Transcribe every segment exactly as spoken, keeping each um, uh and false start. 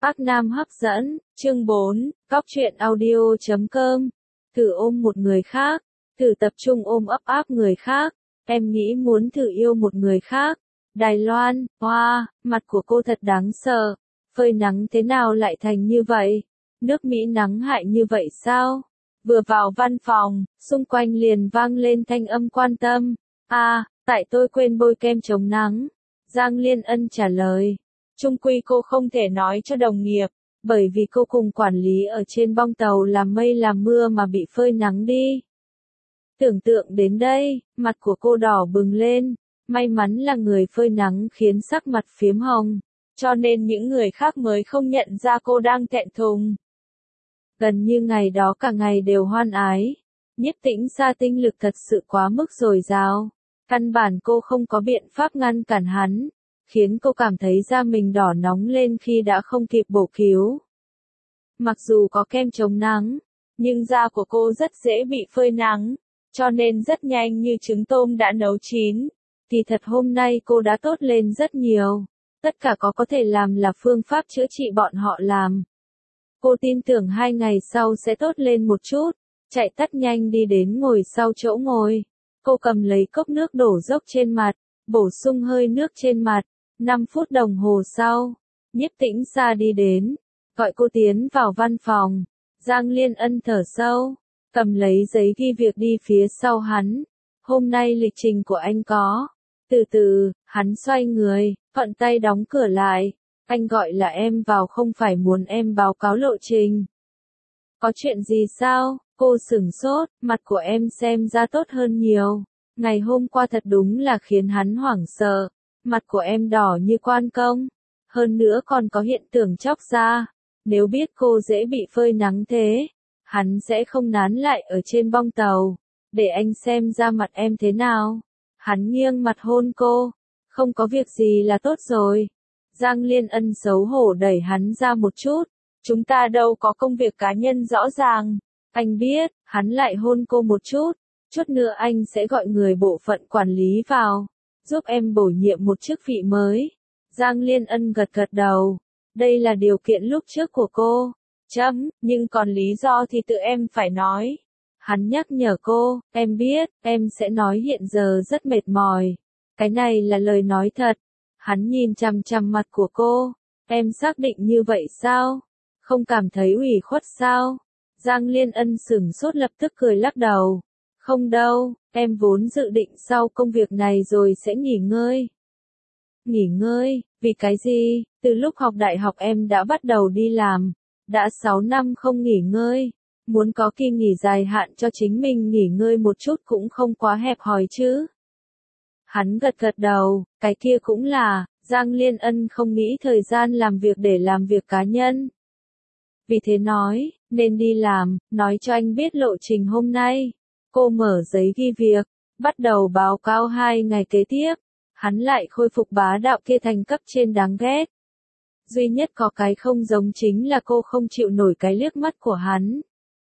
Bắc Nam hấp dẫn, chương bốn, Cóc truyện audio chấm com. Thử ôm một người khác, thử tập trung ôm ấp áp người khác, em nghĩ muốn thử yêu một người khác. Đài Loan, hoa, wow, mặt của cô thật đáng sợ, phơi nắng thế nào lại thành như vậy? Nước Mỹ nắng hại như vậy sao? Vừa vào văn phòng, xung quanh liền vang lên thanh âm quan tâm. À, tại tôi quên bôi kem chống nắng. Giang Liên Ân trả lời. Chung quy cô không thể nói cho đồng nghiệp, bởi vì cô cùng quản lý ở trên bong tàu làm mây làm mưa mà bị phơi nắng đi. Tưởng tượng đến đây, mặt của cô đỏ bừng lên, may mắn là người phơi nắng khiến sắc mặt phiếm hồng, cho nên những người khác mới không nhận ra cô đang thẹn thùng. Gần như ngày đó cả ngày đều hoan ái, Nhiếp Tĩnh Sa tinh lực thật sự quá mức dồi dào, căn bản cô không có biện pháp ngăn cản hắn, khiến cô cảm thấy da mình đỏ nóng lên khi đã không kịp bổ cứu. Mặc dù có kem chống nắng, nhưng da của cô rất dễ bị phơi nắng, cho nên rất nhanh như trứng tôm đã nấu chín. Thì thật hôm nay cô đã tốt lên rất nhiều, tất cả có có thể làm là phương pháp chữa trị bọn họ làm. Cô tin tưởng hai ngày sau sẽ tốt lên một chút, chạy tắt nhanh đi đến ngồi sau chỗ ngồi. Cô cầm lấy cốc nước đổ dốc trên mặt, bổ sung hơi nước trên mặt. năm phút đồng hồ sau, Nhiếp Tĩnh Sa đi đến, gọi cô tiến vào văn phòng. Giang Liên Ân thở sâu, cầm lấy giấy ghi việc đi phía sau hắn. Hôm nay lịch trình của anh có. Từ từ, hắn xoay người, thuận tay đóng cửa lại. Anh gọi là em vào không phải muốn em báo cáo lộ trình. Có chuyện gì sao? Cô sửng sốt, mặt của em xem ra tốt hơn nhiều. Ngày hôm qua thật đúng là khiến hắn hoảng sợ. Mặt của em đỏ như quan công. Hơn nữa còn có hiện tượng chóc da. Nếu biết cô dễ bị phơi nắng thế, hắn sẽ không nán lại ở trên bong tàu. Để anh xem da mặt em thế nào. Hắn nghiêng mặt hôn cô. Không có việc gì là tốt rồi. Giang Liên Ân xấu hổ đẩy hắn ra một chút. Chúng ta đâu có công việc cá nhân rõ ràng. Anh biết, hắn lại hôn cô một chút. Chút nữa anh sẽ gọi người bộ phận quản lý vào, giúp em bổ nhiệm một chức vị mới. Giang Liên Ân gật gật đầu. Đây là điều kiện lúc trước của cô. Chấm, nhưng còn lý do thì tự em phải nói. Hắn nhắc nhở cô, em biết, em sẽ nói hiện giờ rất mệt mỏi. Cái này là lời nói thật. Hắn nhìn chằm chằm mặt của cô. Em xác định như vậy sao? Không cảm thấy ủy khuất sao? Giang Liên Ân sửng sốt lập tức cười lắc đầu. Không đâu, em vốn dự định sau công việc này rồi sẽ nghỉ ngơi. Nghỉ ngơi, vì cái gì? Từ lúc học đại học em đã bắt đầu đi làm. Đã sáu năm không nghỉ ngơi. Muốn có kỳ nghỉ dài hạn cho chính mình nghỉ ngơi một chút cũng không quá hẹp hòi chứ. Hắn gật gật đầu, cái kia cũng là, Giang Liên Ân không nghĩ thời gian làm việc để làm việc cá nhân. Vì thế nói, nên đi làm, nói cho anh biết lộ trình hôm nay. Cô mở giấy ghi việc, bắt đầu báo cáo hai ngày kế tiếp. Hắn lại khôi phục bá đạo kia thành cấp trên đáng ghét. Duy nhất có cái không giống chính là cô không chịu nổi cái liếc mắt của hắn.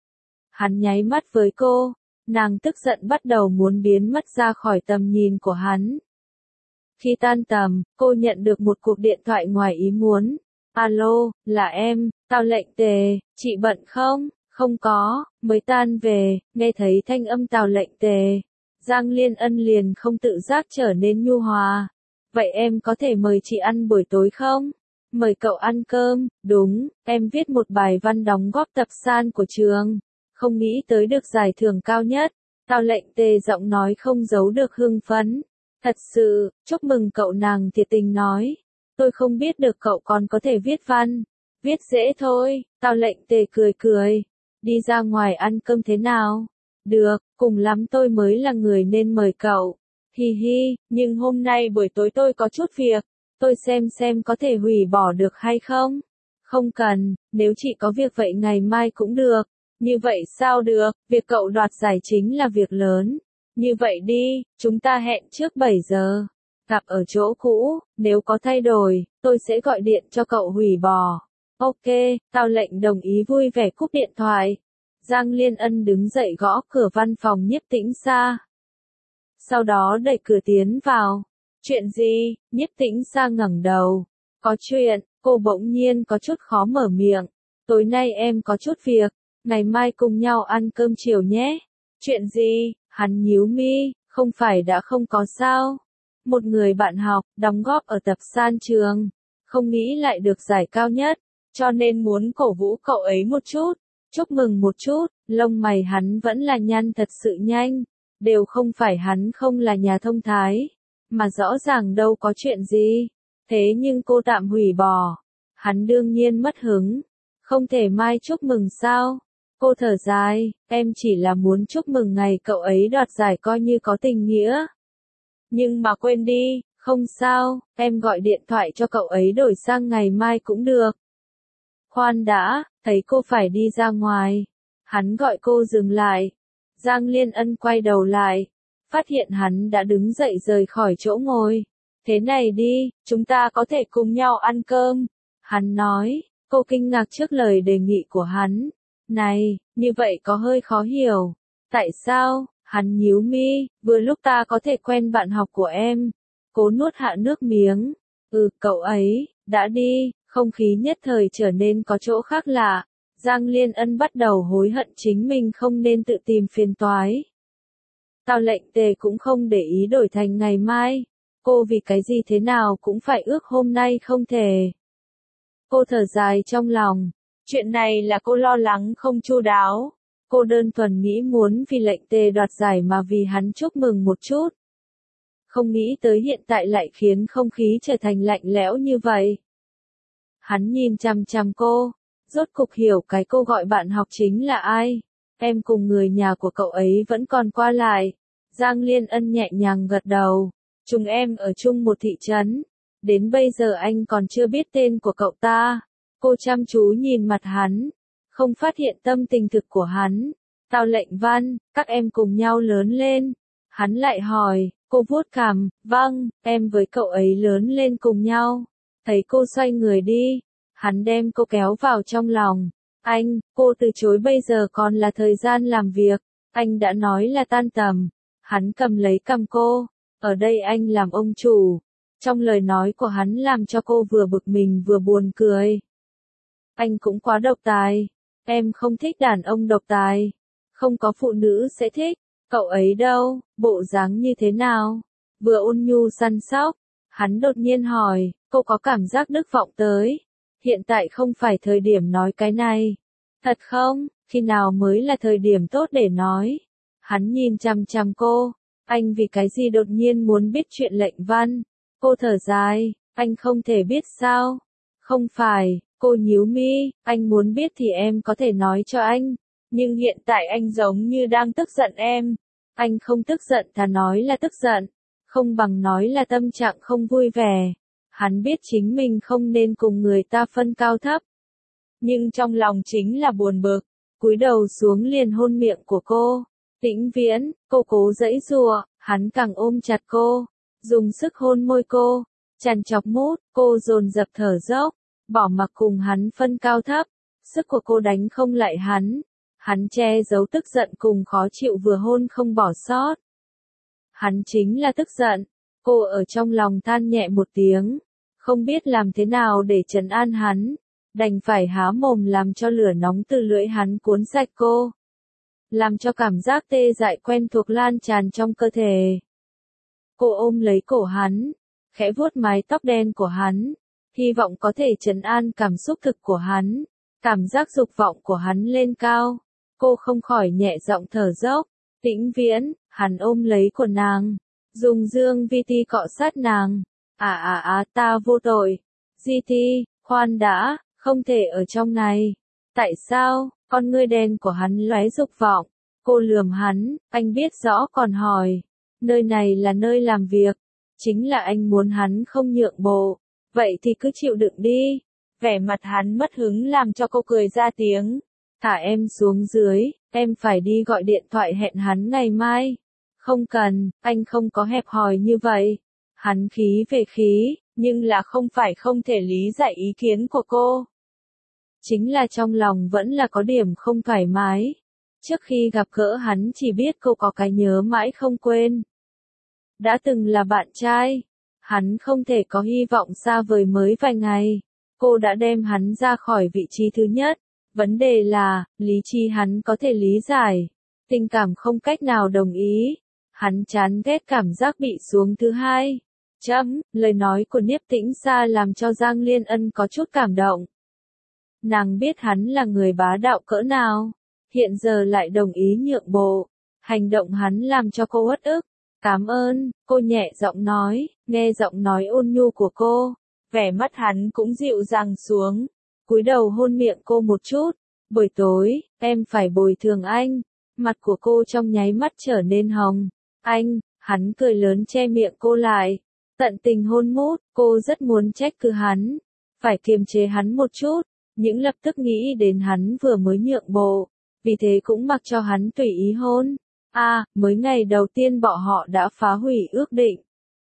Hắn nháy mắt với cô, nàng tức giận bắt đầu muốn biến mất ra khỏi tầm nhìn của hắn. Khi tan tầm, cô nhận được một cuộc điện thoại ngoài ý muốn. Alo, là em, Tào Lệnh Tề, chị bận không? Không có, mới tan về, nghe thấy thanh âm Tào Lệnh Tề. Giang Liên Ân liền không tự giác trở nên nhu hòa. Vậy em có thể mời chị ăn buổi tối không? Mời cậu ăn cơm, đúng, em viết một bài văn đóng góp tập san của trường. Không nghĩ tới được giải thưởng cao nhất. Tào Lệnh Tề giọng nói không giấu được hưng phấn. Thật sự, chúc mừng cậu, nàng thiệt tình nói. Tôi không biết được cậu còn có thể viết văn. Viết dễ thôi, Tào Lệnh Tề cười cười. Đi ra ngoài ăn cơm thế nào? Được, cùng lắm tôi mới là người nên mời cậu. Hi hi, nhưng hôm nay buổi tối tôi có chút việc. Tôi xem xem có thể hủy bỏ được hay không? Không cần, nếu chị có việc vậy ngày mai cũng được. Như vậy sao được, việc cậu đoạt giải chính là việc lớn. Như vậy đi, chúng ta hẹn trước bảy giờ. Gặp ở chỗ cũ, nếu có thay đổi, tôi sẽ gọi điện cho cậu hủy bỏ. Ok, Tào Lệnh đồng ý vui vẻ cúp điện thoại. Giang Liên Ân đứng dậy gõ cửa văn phòng Nhiếp Tĩnh Sa. Sau đó đẩy cửa tiến vào. Chuyện gì? Nhiếp Tĩnh Sa ngẩng đầu. Có chuyện, Cô bỗng nhiên có chút khó mở miệng. Tối nay em có chút việc, ngày mai cùng nhau ăn cơm chiều nhé. Chuyện gì? Hắn nhíu mi, không phải đã không có sao. Một người bạn học, đóng góp ở tập san trường, không nghĩ lại được giải cao nhất, cho nên muốn cổ vũ cậu ấy một chút, chúc mừng một chút. Lông mày hắn vẫn là nhăn thật sự nhanh, đều không phải hắn không là nhà thông thái, mà rõ ràng đâu có chuyện gì. Thế nhưng cô tạm hủy bỏ, hắn đương nhiên mất hứng, không thể mai chúc mừng sao? Cô thở dài, em chỉ là muốn chúc mừng ngày cậu ấy đoạt giải coi như có tình nghĩa. Nhưng mà quên đi, không sao, em gọi điện thoại cho cậu ấy đổi sang ngày mai cũng được. Khoan đã, thấy cô phải đi ra ngoài. Hắn gọi cô dừng lại. Giang Liên Ân quay đầu lại, phát hiện hắn đã đứng dậy rời khỏi chỗ ngồi. Thế này đi, chúng ta có thể cùng nhau ăn cơm. Hắn nói, cô kinh ngạc trước lời đề nghị của hắn. Này, như vậy có hơi khó hiểu. Tại sao? Hắn nhíu mi, vừa lúc ta có thể quen bạn học của em. Cố nuốt hạ nước miếng. Ừ, cậu ấy, đã đi, không khí nhất thời trở nên có chỗ khác lạ. Giang Liên Ân bắt đầu hối hận chính mình không nên tự tìm phiền toái. Tào Lệnh Tề cũng không để ý đổi thành ngày mai. Cô vì cái gì thế nào cũng phải ước hôm nay không thể. Cô thở dài trong lòng. Chuyện này là cô lo lắng không chu đáo. Cô đơn thuần nghĩ muốn vì Lệnh Tề đoạt giải mà vì hắn chúc mừng một chút. Không nghĩ tới hiện tại lại khiến không khí trở thành lạnh lẽo như vậy. Hắn nhìn chằm chằm cô, rốt cục hiểu cái cô gọi bạn học chính là ai. Em cùng người nhà của cậu ấy vẫn còn qua lại. Giang Liên Ân nhẹ nhàng gật đầu. Chúng em ở chung một thị trấn. Đến bây giờ anh còn chưa biết tên của cậu ta. Cô chăm chú nhìn mặt hắn, không phát hiện tâm tình thực của hắn. Tào Lệnh Văn, các em cùng nhau lớn lên. Hắn lại hỏi, cô vuốt cằm, vâng, em với cậu ấy lớn lên cùng nhau. Thấy cô xoay người đi, hắn đem cô kéo vào trong lòng. Anh, cô từ chối bây giờ còn là thời gian làm việc. Anh đã nói là tan tầm. Hắn cầm lấy cầm cô. Ở đây anh làm ông chủ. Trong lời nói của hắn làm cho cô vừa bực mình vừa buồn cười. Anh cũng quá độc tài. Em không thích đàn ông độc tài. Không có phụ nữ sẽ thích. Cậu ấy đâu, bộ dáng như thế nào? Vừa ôn nhu săn sóc. Hắn đột nhiên hỏi, cô có cảm giác đức vọng tới. Hiện tại không phải thời điểm nói cái này. Thật không? Khi nào mới là thời điểm tốt để nói? Hắn nhìn chằm chằm cô. Anh vì cái gì đột nhiên muốn biết chuyện Lệnh Văn? Cô thở dài, anh không thể biết sao? Không phải, cô nhíu mi, anh muốn biết thì em có thể nói cho anh. Nhưng hiện tại anh giống như đang tức giận em. Anh không tức giận thà nói là tức giận. Không bằng nói là tâm trạng không vui vẻ. Hắn biết chính mình không nên cùng người ta phân cao thấp. Nhưng trong lòng chính là buồn bực. Cúi đầu xuống liền hôn miệng của cô. Tĩnh Viễn, cô cố giãy giụa, hắn càng ôm chặt cô. Dùng sức hôn môi cô. Trằn trọc mút, cô dồn dập thở dốc. Bỏ mặc cùng hắn phân cao thấp. Sức của cô đánh không lại hắn. Hắn che giấu tức giận cùng khó chịu vừa hôn không bỏ sót. Hắn chính là tức giận. Cô ở trong lòng than nhẹ một tiếng. Không biết làm thế nào để trấn an hắn. Đành phải há mồm làm cho lửa nóng từ lưỡi hắn cuốn sạch cô. Làm cho cảm giác tê dại quen thuộc lan tràn trong cơ thể. Cô ôm lấy cổ hắn. Khẽ vuốt mái tóc đen của hắn. Hy vọng có thể trấn an cảm xúc thực của hắn. Cảm giác dục vọng của hắn lên cao. Cô không khỏi nhẹ giọng thở dốc. Tĩnh Viễn, hắn ôm lấy của nàng. Dùng dương vi ti cọ sát nàng. À à à ta vô tội. Di ti, khoan đã, không thể ở trong này. Tại sao? Con ngươi đen của hắn lóe dục vọng. Cô lườm hắn, anh biết rõ còn hỏi. Nơi này là nơi làm việc. Chính là anh muốn hắn không nhượng bộ. Vậy thì cứ chịu đựng đi. Vẻ mặt hắn mất hứng làm cho cô cười ra tiếng. Thả em xuống dưới, em phải đi gọi điện thoại hẹn hắn ngày mai. Không cần, anh không có hẹp hòi như vậy. Hắn khí về khí, nhưng là không phải không thể lý giải ý kiến của cô. Chính là trong lòng vẫn là có điểm không thoải mái. Trước khi gặp gỡ hắn chỉ biết cô có cái nhớ mãi không quên. Đã từng là bạn trai, hắn không thể có hy vọng xa vời mới vài ngày. cô đã đem hắn ra khỏi vị trí thứ nhất. Vấn đề là, lý trí hắn có thể lý giải, tình cảm không cách nào đồng ý. Hắn chán ghét cảm giác bị xuống thứ hai. Chấm, lời nói của Niếp Tĩnh Sa làm cho Giang Liên Ân có chút cảm động. Nàng biết hắn là người bá đạo cỡ nào, hiện giờ lại đồng ý nhượng bộ. Hành động hắn làm cho cô uất ức. Cảm ơn, cô nhẹ giọng nói, nghe giọng nói ôn nhu của cô. Vẻ mắt hắn cũng dịu dàng xuống, cúi đầu hôn miệng cô một chút. Buổi tối, em phải bồi thường anh. Mặt của cô trong nháy mắt trở nên hồng. Anh, hắn cười lớn che miệng cô lại. Tận tình hôn mút, cô rất muốn trách cứ hắn. Phải kiềm chế hắn một chút, nhưng lập tức nghĩ đến hắn vừa mới nhượng bộ. Vì thế cũng mặc cho hắn tùy ý hôn. À, mới ngày đầu tiên bọn họ đã phá hủy ước định.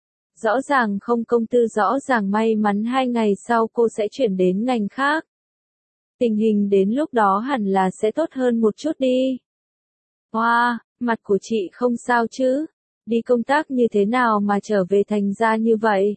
Rõ ràng không công tư, rõ ràng may mắn hai ngày sau cô sẽ chuyển đến ngành khác. Tình hình đến lúc đó hẳn là sẽ tốt hơn một chút đi. Hoa, wow, mặt của chị không sao chứ? Đi công tác như thế nào mà trở về thành ra như vậy?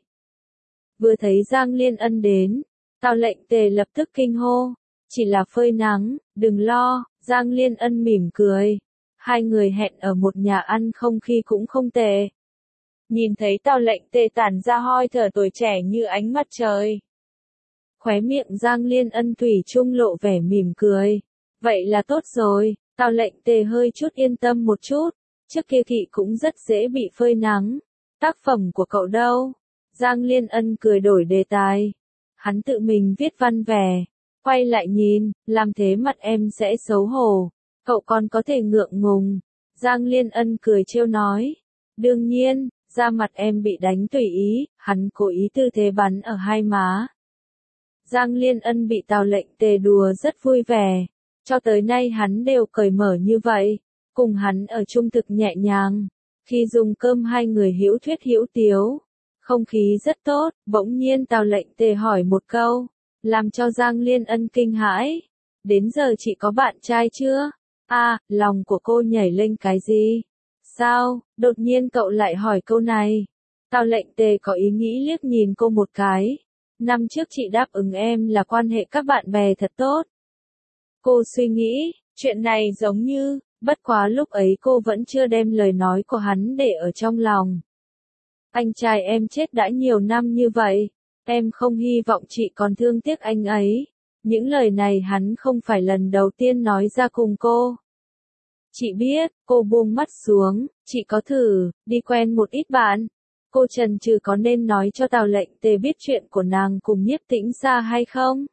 Vừa thấy Giang Liên Ân đến, Tào Lệnh Tề lập tức kinh hô. Chỉ là phơi nắng, đừng lo, Giang Liên Ân mỉm cười. Hai người hẹn ở một nhà ăn, không khí cũng không tệ. Nhìn thấy Tào Lệnh Tề tản ra hơi thở tuổi trẻ như ánh mặt trời. Khóe miệng Giang Liên Ân thủy chung lộ vẻ mỉm cười. Vậy là tốt rồi, Tào Lệnh Tề hơi chút yên tâm một chút. Trước kia thị cũng rất dễ bị phơi nắng. Tác phẩm của cậu đâu? Giang Liên Ân cười đổi đề tài. Hắn tự mình viết văn vẻ. Quay lại nhìn, làm thế mặt em sẽ xấu hổ. Cậu còn có thể ngượng ngùng. Giang Liên Ân cười trêu nói. Đương nhiên, da mặt em bị đánh tùy ý. Hắn cố ý tư thế bắn ở hai má. Giang Liên Ân bị Tào Lệnh Tề đùa rất vui vẻ. Cho tới nay hắn đều cởi mở như vậy. Cùng hắn ở chung thực nhẹ nhàng. Khi dùng cơm hai người hữu thuyết hữu tiếu. Không khí rất tốt, bỗng nhiên Tào Lệnh Tề hỏi một câu. Làm cho Giang Liên Ân kinh hãi. Đến giờ chị có bạn trai chưa? À, lòng của cô nhảy lên cái gì? Sao, đột nhiên cậu lại hỏi câu này? Tào Lệnh Tề có ý nghĩ liếc nhìn cô một cái. Năm trước chị đáp ứng em là quan hệ các bạn bè thật tốt. Cô suy nghĩ, chuyện này giống như, bất quá lúc ấy cô vẫn chưa đem lời nói của hắn để ở trong lòng. Anh trai em chết đã nhiều năm như vậy, em không hy vọng chị còn thương tiếc anh ấy. Những lời này hắn không phải lần đầu tiên nói ra cùng cô. Chị biết, cô buông mắt xuống, chị có thử, đi quen một ít bạn. Cô chần chừ có nên nói cho Tào Lệnh Tề biết chuyện của nàng cùng Nhiếp Tĩnh Sa hay không?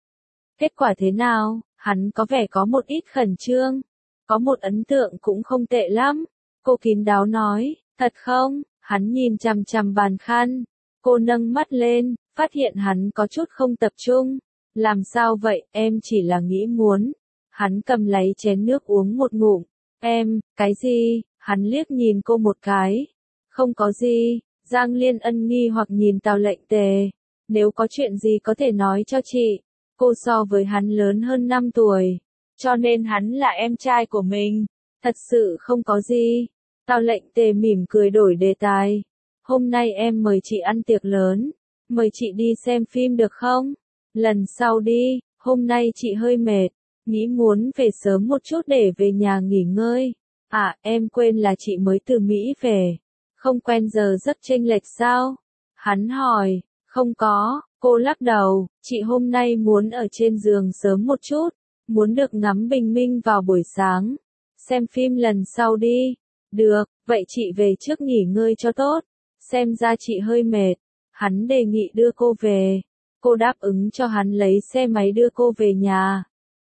Kết quả thế nào? Hắn có vẻ có một ít khẩn trương. Có một ấn tượng cũng không tệ lắm. Cô kín đáo nói, thật không? Hắn nhìn chằm chằm bàn khăn. Cô nâng mắt lên, phát hiện hắn có chút không tập trung. Làm sao vậy, em chỉ là nghĩ muốn. Hắn cầm lấy chén nước uống một ngụm. Em, cái gì? Hắn liếc nhìn cô một cái. Không có gì. Giang Liên Ân nghi hoặc nhìn Tào Lệnh Tề. Nếu có chuyện gì có thể nói cho chị. Cô so với hắn lớn hơn năm tuổi. Cho nên hắn là em trai của mình. Thật sự không có gì. Tào Lệnh Tề mỉm cười đổi đề tài. Hôm nay em mời chị ăn tiệc lớn. Mời chị đi xem phim được không? Lần sau đi, hôm nay chị hơi mệt. Nghĩ muốn về sớm một chút để về nhà nghỉ ngơi. À, em quên là chị mới từ Mỹ về. Không quen giờ giấc chênh lệch sao? Hắn hỏi, không có, cô lắc đầu, chị hôm nay muốn ở trên giường sớm một chút, muốn được ngắm bình minh vào buổi sáng. Xem phim lần sau đi. Được, vậy chị về trước nghỉ ngơi cho tốt. Xem ra chị hơi mệt. Hắn đề nghị đưa cô về. Cô đáp ứng cho hắn lấy xe máy đưa cô về nhà.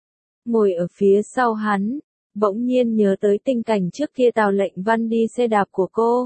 Ngồi ở phía sau hắn, bỗng nhiên nhớ tới tình cảnh trước kia Tào Lệnh Văn đi xe đạp của cô.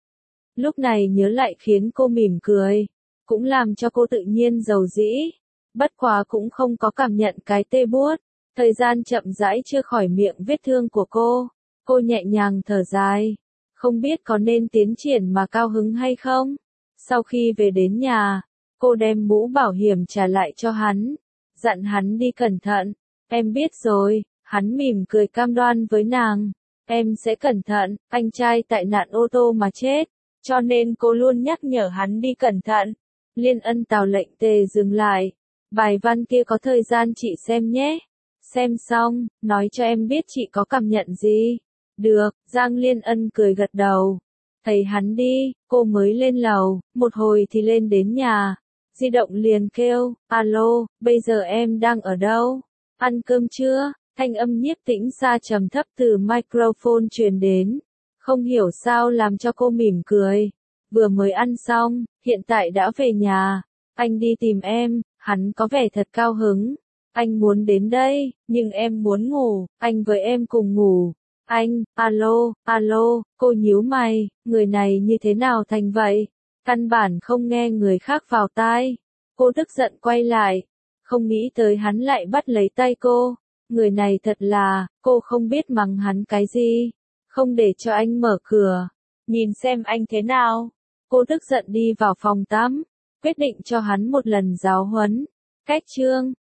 Lúc này nhớ lại khiến cô mỉm cười, cũng làm cho cô tự nhiên giàu dĩ. Bất quá cũng không có cảm nhận cái tê buốt. Thời gian chậm rãi chưa khỏi miệng vết thương của cô. Cô nhẹ nhàng thở dài. Không biết có nên tiến triển mà cao hứng hay không? Sau khi về đến nhà, cô đem mũ bảo hiểm trả lại cho hắn. Dặn hắn đi cẩn thận. Em biết rồi, hắn mỉm cười cam đoan với nàng. Em sẽ cẩn thận, anh trai tại nạn ô tô mà chết. Cho nên cô luôn nhắc nhở hắn đi cẩn thận. Liên Ân Tào Lệnh Tề dừng lại. Bài văn kia có thời gian chị xem nhé. Xem xong, nói cho em biết chị có cảm nhận gì. Được, Giang Liên Ân cười gật đầu. Thấy hắn đi, cô mới lên lầu, một hồi thì lên đến nhà. Di động liền kêu, alo, bây giờ em đang ở đâu? Ăn cơm chưa? Thanh âm Nhiếp Tĩnh Sa trầm thấp từ microphone truyền đến. Không hiểu sao làm cho cô mỉm cười. Vừa mới ăn xong, hiện tại đã về nhà. Anh đi tìm em, hắn có vẻ thật cao hứng. Anh muốn đến đây, nhưng em muốn ngủ, anh với em cùng ngủ. Anh, alo, alo, cô nhíu mày, người này như thế nào thành vậy? Căn bản không nghe người khác vào tai. Cô tức giận quay lại, không nghĩ tới hắn lại bắt lấy tay cô. Người này thật là, cô không biết mắng hắn cái gì. Không để cho anh mở cửa, nhìn xem anh thế nào. Cô tức giận đi vào phòng tắm, quyết định cho hắn một lần giáo huấn. Cách chương